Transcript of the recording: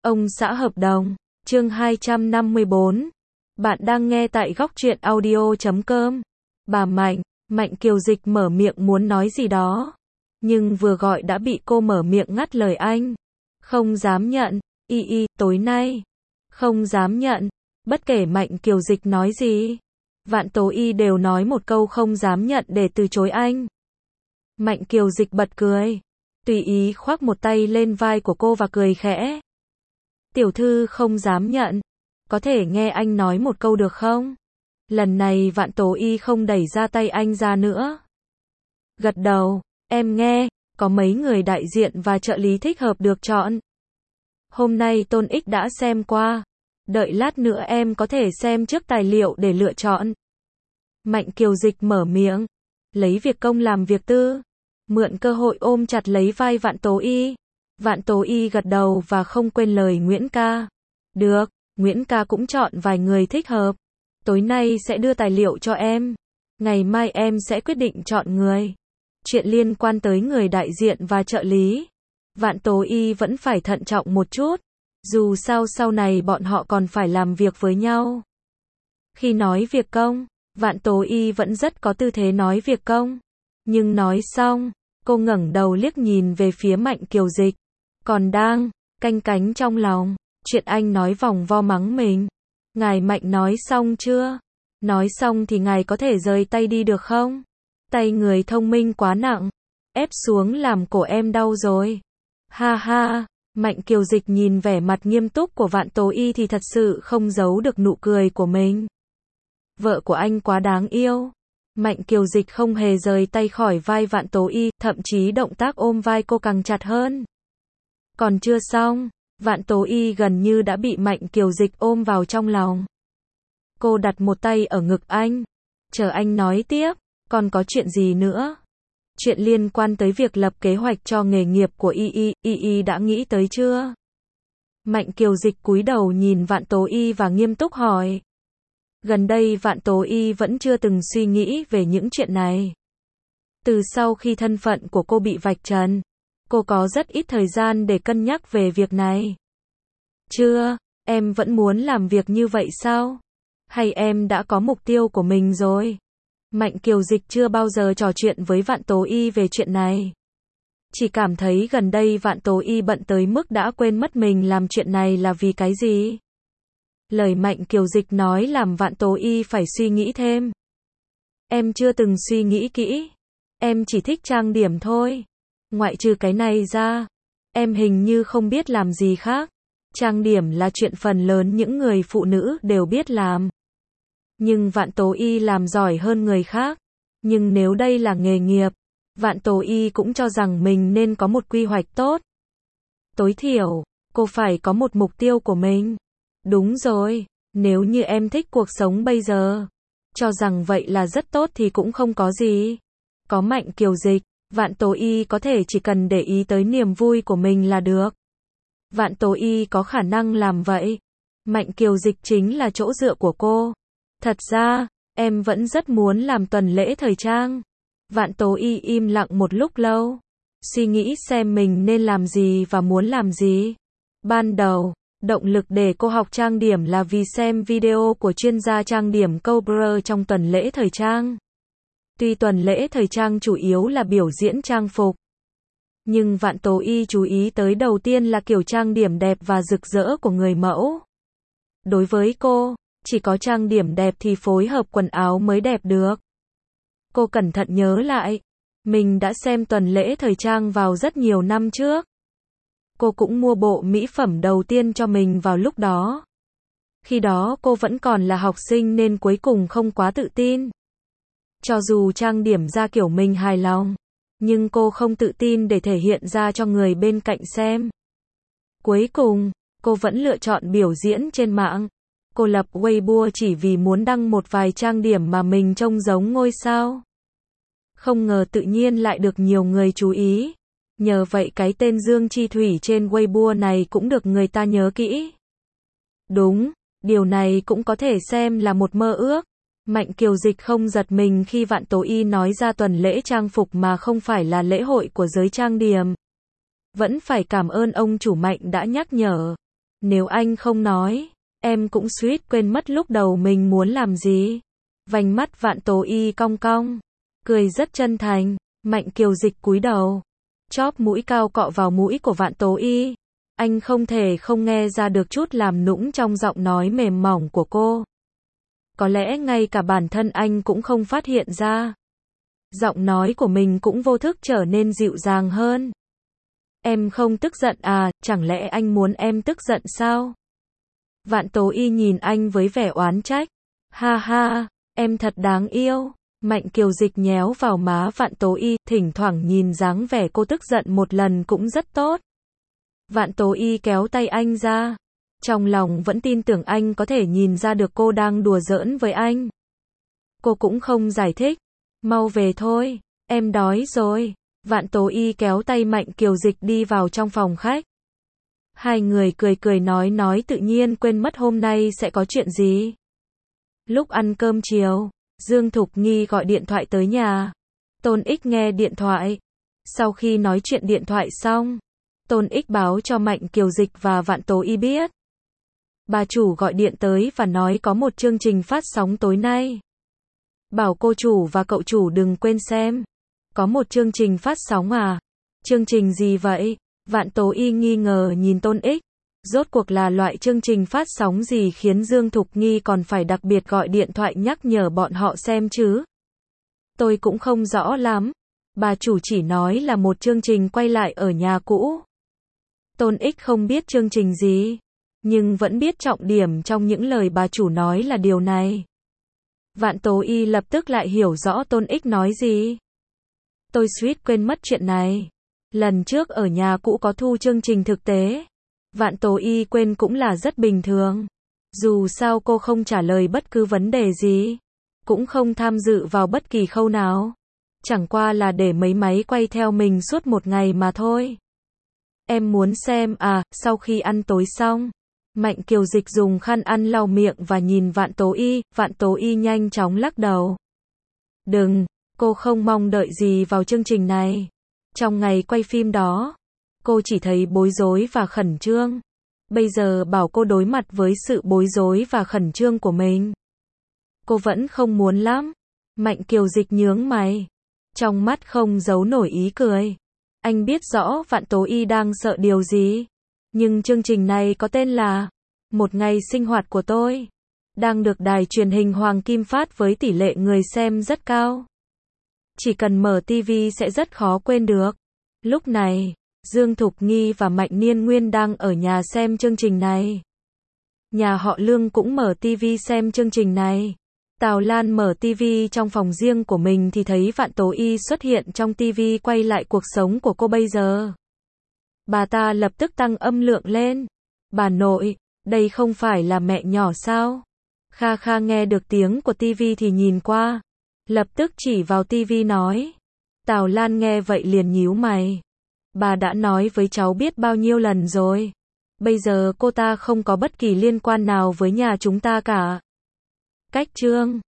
Ông xã hợp đồng, chương 254. Bạn đang nghe tại góc truyện audio.com. Bà Mạnh Kiều Dịch mở miệng muốn nói gì đó. Nhưng vừa gọi đã bị cô mở miệng ngắt lời anh. Không dám nhận, tối nay. Không dám nhận, bất kể Mạnh Kiều Dịch nói gì. Vạn Tố Y đều nói một câu không dám nhận để từ chối anh. Mạnh Kiều Dịch bật cười. Tùy ý khoác một tay lên vai của cô và cười khẽ. Tiểu thư không dám nhận. Có thể nghe anh nói một câu được không? Lần này Vạn Tố Y không đẩy ra tay anh ra nữa. Gật đầu, em nghe, có mấy người đại diện và trợ lý thích hợp được chọn. Hôm nay Tôn Ích đã xem qua. Đợi lát nữa em có thể xem trước tài liệu để lựa chọn. Mạnh Kiều Dịch mở miệng. Lấy việc công làm việc tư. Mượn cơ hội ôm chặt lấy vai Vạn Tố Y. Vạn Tố Y gật đầu và không quên lời Nguyễn ca. Được, Nguyễn ca cũng chọn vài người thích hợp. Tối nay sẽ đưa tài liệu cho em. Ngày mai em sẽ quyết định chọn người. Chuyện liên quan tới người đại diện và trợ lý. Vạn Tố Y vẫn phải thận trọng một chút. Dù sao sau này bọn họ còn phải làm việc với nhau. Khi nói việc công, Vạn Tố Y vẫn rất có tư thế nói việc công. Nhưng nói xong, cô ngẩng đầu liếc nhìn về phía Mạnh Kiều Dịch. Còn đang canh cánh trong lòng, chuyện anh nói vòng vo mắng mình. Ngài Mạnh nói xong chưa? Nói xong thì ngài có thể rời tay đi được không? Tay người thông minh quá nặng, ép xuống làm cổ em đau rồi. Ha ha, Mạnh Kiều Dịch nhìn vẻ mặt nghiêm túc của Vạn Tố Y thì thật sự không giấu được nụ cười của mình. Vợ của anh quá đáng yêu. Mạnh Kiều Dịch không hề rời tay khỏi vai Vạn Tố Y, thậm chí động tác ôm vai cô càng chặt hơn. Còn chưa xong, Vạn Tố Y gần như đã bị Mạnh Kiều Dịch ôm vào trong lòng. Cô đặt một tay ở ngực anh. Chờ anh nói tiếp, còn có chuyện gì nữa? Chuyện liên quan tới việc lập kế hoạch cho nghề nghiệp của Y đã nghĩ tới chưa? Mạnh Kiều Dịch cúi đầu nhìn Vạn Tố Y và nghiêm túc hỏi. Gần đây Vạn Tố Y vẫn chưa từng suy nghĩ về những chuyện này. Từ sau khi thân phận của cô bị vạch trần, cô có rất ít thời gian để cân nhắc về việc này. Chưa, em vẫn muốn làm việc như vậy sao? Hay em đã có mục tiêu của mình rồi? Mạnh Kiều Dịch chưa bao giờ trò chuyện với Vạn Tố Y về chuyện này. Chỉ cảm thấy gần đây Vạn Tố Y bận tới mức đã quên mất mình làm chuyện này là vì cái gì. Lời Mạnh Kiều Dịch nói làm Vạn Tố Y phải suy nghĩ thêm. Em chưa từng suy nghĩ kỹ. Em chỉ thích trang điểm thôi. Ngoại trừ cái này ra, em hình như không biết làm gì khác. Trang điểm là chuyện phần lớn những người phụ nữ đều biết làm. Nhưng Vạn Tố Y làm giỏi hơn người khác. Nhưng nếu đây là nghề nghiệp, Vạn Tố Y cũng cho rằng mình nên có một quy hoạch tốt. Tối thiểu, cô phải có một mục tiêu của mình. Đúng rồi, nếu như em thích cuộc sống bây giờ, cho rằng vậy là rất tốt thì cũng không có gì. Có Mạnh Kiều Dịch, Vạn Tố Y có thể chỉ cần để ý tới niềm vui của mình là được. Vạn Tố Y có khả năng làm vậy. Mạnh Kiều Dịch chính là chỗ dựa của cô. Thật ra, em vẫn rất muốn làm tuần lễ thời trang. Vạn Tố Y im lặng một lúc lâu. Suy nghĩ xem mình nên làm gì và muốn làm gì. Ban đầu, động lực để cô học trang điểm là vì xem video của chuyên gia trang điểm Cobra trong tuần lễ thời trang. Tuy tuần lễ thời trang chủ yếu là biểu diễn trang phục, nhưng Vạn Tố Y chú ý tới đầu tiên là kiểu trang điểm đẹp và rực rỡ của người mẫu. Đối với cô, chỉ có trang điểm đẹp thì phối hợp quần áo mới đẹp được. Cô cẩn thận nhớ lại, mình đã xem tuần lễ thời trang vào rất nhiều năm trước. Cô cũng mua bộ mỹ phẩm đầu tiên cho mình vào lúc đó. Khi đó cô vẫn còn là học sinh nên cuối cùng không quá tự tin. Cho dù trang điểm ra kiểu mình hài lòng, nhưng cô không tự tin để thể hiện ra cho người bên cạnh xem. Cuối cùng, cô vẫn lựa chọn biểu diễn trên mạng. Cô lập Weibo chỉ vì muốn đăng một vài trang điểm mà mình trông giống ngôi sao. Không ngờ tự nhiên lại được nhiều người chú ý. Nhờ vậy cái tên Dương Chi Thủy trên Weibo này cũng được người ta nhớ kỹ. Đúng, điều này cũng có thể xem là một mơ ước. Mạnh Kiều Dịch không giật mình khi Vạn Tố Y nói ra tuần lễ trang phục mà không phải là lễ hội của giới trang điểm. Vẫn phải cảm ơn ông chủ Mạnh đã nhắc nhở. Nếu anh không nói, em cũng suýt quên mất lúc đầu mình muốn làm gì. Vành mắt Vạn Tố Y cong cong, cười rất chân thành. Mạnh Kiều Dịch cúi đầu, chóp mũi cao cọ vào mũi của Vạn Tố Y. Anh không thể không nghe ra được chút làm nũng trong giọng nói mềm mỏng của cô. Có lẽ ngay cả bản thân anh cũng không phát hiện ra. Giọng nói của mình cũng vô thức trở nên dịu dàng hơn. Em không tức giận à, chẳng lẽ anh muốn em tức giận sao? Vạn Tố Y nhìn anh với vẻ oán trách. Ha ha, em thật đáng yêu. Mạnh Kiều Dịch nhéo vào má Vạn Tố Y, thỉnh thoảng nhìn dáng vẻ cô tức giận một lần cũng rất tốt. Vạn Tố Y kéo tay anh ra. Trong lòng vẫn tin tưởng anh có thể nhìn ra được cô đang đùa giỡn với anh. Cô cũng không giải thích. Mau về thôi, em đói rồi. Vạn Tố Y kéo tay Mạnh Kiều Dịch đi vào trong phòng khách. Hai người cười cười nói tự nhiên quên mất hôm nay sẽ có chuyện gì. Lúc ăn cơm chiều, Dương Thục Nghi gọi điện thoại tới nhà. Tôn Ích nghe điện thoại. Sau khi nói chuyện điện thoại xong, Tôn Ích báo cho Mạnh Kiều Dịch và Vạn Tố Y biết. Bà chủ gọi điện tới và nói có một chương trình phát sóng tối nay. Bảo cô chủ và cậu chủ đừng quên xem. Có một chương trình phát sóng à? Chương trình gì vậy? Vạn Tố Y nghi ngờ nhìn Tôn Ích. Rốt cuộc là loại chương trình phát sóng gì khiến Dương Thục Nghi còn phải đặc biệt gọi điện thoại nhắc nhở bọn họ xem chứ? Tôi cũng không rõ lắm. Bà chủ chỉ nói là một chương trình quay lại ở nhà cũ. Tôn Ích không biết chương trình gì, nhưng vẫn biết trọng điểm trong những lời bà chủ nói là điều này. Vạn Tố Y lập tức lại hiểu rõ Tôn Ích nói gì. Tôi suýt quên mất chuyện này. Lần trước ở nhà cũ có thu chương trình thực tế. Vạn Tố Y quên cũng là rất bình thường. Dù sao cô không trả lời bất cứ vấn đề gì, cũng không tham dự vào bất kỳ khâu nào. Chẳng qua là để mấy máy quay theo mình suốt một ngày mà thôi. Em muốn xem à? Sau khi ăn tối xong, Mạnh Kiều Dịch dùng khăn ăn lau miệng và nhìn Vạn Tố Y nhanh chóng lắc đầu. Đừng, cô không mong đợi gì vào chương trình này. Trong ngày quay phim đó, cô chỉ thấy bối rối và khẩn trương. Bây giờ bảo cô đối mặt với sự bối rối và khẩn trương của mình, cô vẫn không muốn lắm. Mạnh Kiều Dịch nhướng mày, trong mắt không giấu nổi ý cười. Anh biết rõ Vạn Tố Y đang sợ điều gì. Nhưng chương trình này có tên là Một Ngày Sinh Hoạt của Tôi, đang được đài truyền hình Hoàng Kim phát với tỷ lệ người xem rất cao. Chỉ cần mở TV sẽ rất khó quên được. Lúc này, Dương Thục Nghi và Mạnh Niên Nguyên đang ở nhà xem chương trình này. Nhà họ Lương cũng mở TV xem chương trình này. Tào Lan mở TV trong phòng riêng của mình thì thấy Vạn Tố Y xuất hiện trong TV quay lại cuộc sống của cô bây giờ. Bà ta lập tức tăng âm lượng lên. Bà nội, đây không phải là mẹ nhỏ sao? Kha Kha nghe được tiếng của TV thì nhìn qua, lập tức chỉ vào TV nói. Tào Lan nghe vậy liền nhíu mày. Bà đã nói với cháu biết bao nhiêu lần rồi. Bây giờ cô ta không có bất kỳ liên quan nào với nhà chúng ta cả. Cách chương